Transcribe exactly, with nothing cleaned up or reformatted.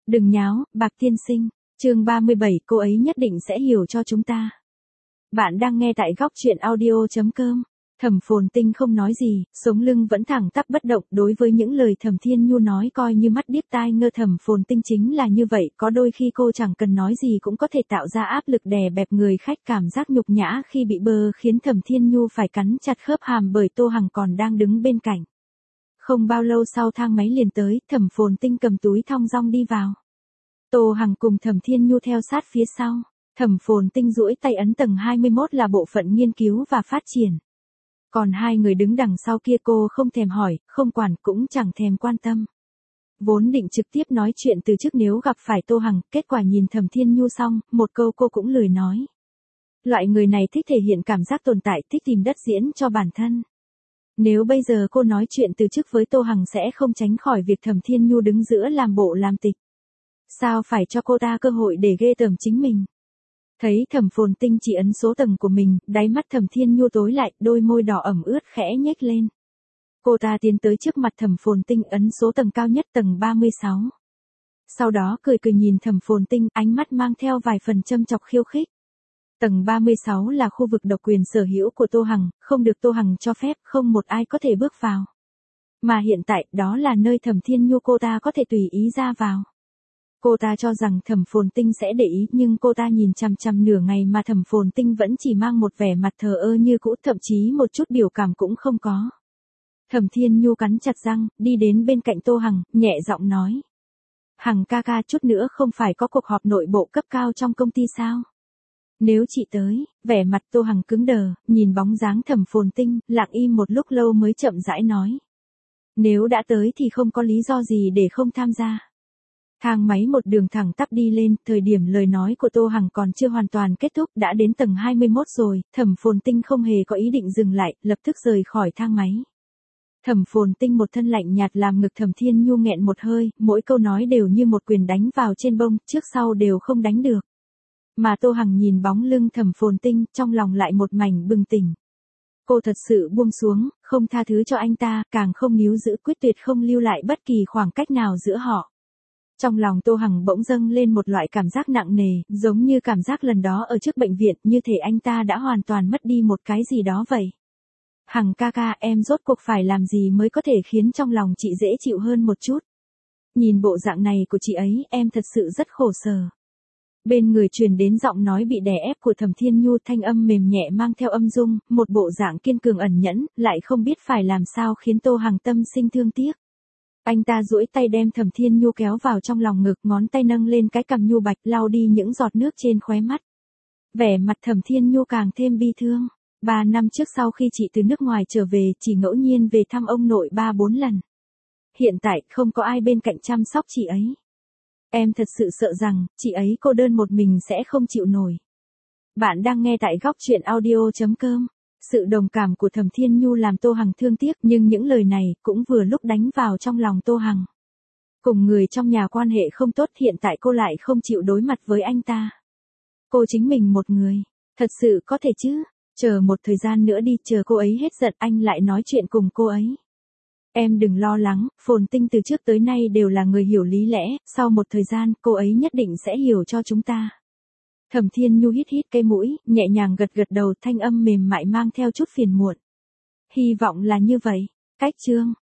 Đừng nháo, Bạc tiên sinh. Chương ba mươi bảy, cô ấy nhất định sẽ hiểu cho chúng ta. Bạn đang nghe tại góc truyện audio chấm com. Thẩm Phồn Tinh không nói gì, sống lưng vẫn thẳng tắp bất động, đối với những lời Thẩm Thiên Nhu nói coi như mắt điếc tai ngơ. Thẩm Phồn Tinh chính là như vậy, có đôi khi cô chẳng cần nói gì cũng có thể tạo ra áp lực đè bẹp người khách, cảm giác nhục nhã khi bị bơ khiến Thẩm Thiên Nhu phải cắn chặt khớp hàm bởi Tô Hằng còn đang đứng bên cạnh. Không bao lâu sau thang máy liền tới, Thẩm Phồn Tinh cầm túi thong dong đi vào. Tô Hằng cùng Thẩm Thiên Nhu theo sát phía sau. Thẩm Phồn Tinh duỗi tay ấn tầng hai mươi mốt là bộ phận nghiên cứu và phát triển. Còn hai người đứng đằng sau kia cô không thèm hỏi, không quản, cũng chẳng thèm quan tâm. Vốn định trực tiếp nói chuyện từ trước nếu gặp phải Tô Hằng, kết quả nhìn Thẩm Thiên Nhu xong, một câu cô cũng lười nói. Loại người này thích thể hiện cảm giác tồn tại, thích tìm đất diễn cho bản thân. Nếu bây giờ cô nói chuyện từ trước với Tô Hằng sẽ không tránh khỏi việc Thẩm Thiên Nhu đứng giữa làm bộ làm tịch. Sao phải cho cô ta cơ hội để ghê tởm chính mình? Thấy Thẩm Phồn Tinh chỉ ấn số tầng của mình, đáy mắt Thẩm Thiên Nhu tối lại, đôi môi đỏ ẩm ướt khẽ nhếch lên. Cô ta tiến tới trước mặt Thẩm Phồn Tinh ấn số tầng cao nhất, tầng ba mươi sáu. Sau đó cười cười nhìn Thẩm Phồn Tinh, ánh mắt mang theo vài phần châm chọc khiêu khích. Tầng ba mươi sáu là khu vực độc quyền sở hữu của Tô Hằng, không được Tô Hằng cho phép, không một ai có thể bước vào. Mà hiện tại, đó là nơi Thẩm Thiên Nhu cô ta có thể tùy ý ra vào. Cô ta cho rằng Thẩm Phồn Tinh sẽ để ý, nhưng cô ta nhìn chằm chằm nửa ngày mà Thẩm Phồn Tinh vẫn chỉ mang một vẻ mặt thờ ơ như cũ, thậm chí một chút biểu cảm cũng không có. Thẩm Thiên Nhu cắn chặt răng, đi đến bên cạnh Tô Hằng, nhẹ giọng nói. Hằng ca ca, chút nữa không phải có cuộc họp nội bộ cấp cao trong công ty sao? Nếu chị tới, vẻ mặt Tô Hằng cứng đờ, nhìn bóng dáng Thẩm Phồn Tinh, lặng im một lúc lâu mới chậm rãi nói. Nếu đã tới thì không có lý do gì để không tham gia. Thang máy một đường thẳng tắp đi lên, thời điểm lời nói của Tô Hằng còn chưa hoàn toàn kết thúc, đã đến tầng hai mươi mốt rồi, Thẩm Phồn Tinh không hề có ý định dừng lại, lập tức rời khỏi thang máy. Thẩm Phồn Tinh một thân lạnh nhạt làm ngực Thẩm Thiên Nhu nghẹn một hơi, mỗi câu nói đều như một quyền đánh vào trên bông, trước sau đều không đánh được. Mà Tô Hằng nhìn bóng lưng Thẩm Phồn Tinh, trong lòng lại một mảnh bừng tỉnh. Cô thật sự buông xuống, không tha thứ cho anh ta, càng không níu giữ, quyết tuyệt không lưu lại bất kỳ khoảng cách nào giữa họ. Trong lòng Tô Hằng bỗng dâng lên một loại cảm giác nặng nề, giống như cảm giác lần đó ở trước bệnh viện, như thể anh ta đã hoàn toàn mất đi một cái gì đó vậy. Hằng ca ca, em rốt cuộc phải làm gì mới có thể khiến trong lòng chị dễ chịu hơn một chút? Nhìn bộ dạng này của chị ấy, em thật sự rất khổ sở. Bên người truyền đến giọng nói bị đè ép của Thẩm Thiên Nhu, thanh âm mềm nhẹ mang theo âm dung, một bộ dạng kiên cường ẩn nhẫn, lại không biết phải làm sao khiến Tô Hằng tâm sinh thương tiếc. Anh ta duỗi tay đem Thẩm Thiên Nhu kéo vào trong lòng ngực, ngón tay nâng lên cái cằm nhu bạch lau đi những giọt nước trên khóe mắt. Vẻ mặt Thẩm Thiên Nhu càng thêm bi thương. Ba năm trước sau khi chị từ nước ngoài trở về, chỉ ngẫu nhiên về thăm ông nội ba bốn lần. Hiện tại không có ai bên cạnh chăm sóc chị ấy. Em thật sự sợ rằng, chị ấy cô đơn một mình sẽ không chịu nổi. Bạn đang nghe tại góc truyện audio chấm com. Sự đồng cảm của Thẩm Thiên Nhu làm Tô Hằng thương tiếc, nhưng những lời này cũng vừa lúc đánh vào trong lòng Tô Hằng. Cùng người trong nhà quan hệ không tốt, hiện tại cô lại không chịu đối mặt với anh ta. Cô chính mình một người, thật sự có thể chứ? Chờ một thời gian nữa đi, chờ cô ấy hết giận anh lại nói chuyện cùng cô ấy. Em đừng lo lắng, Phồn Tinh từ trước tới nay đều là người hiểu lý lẽ, sau một thời gian cô ấy nhất định sẽ hiểu cho chúng ta. Thẩm Thiên Nhu hít hít cái mũi, nhẹ nhàng gật gật đầu, thanh âm mềm mại mang theo chút phiền muộn. Hy vọng là như vậy. Cách chương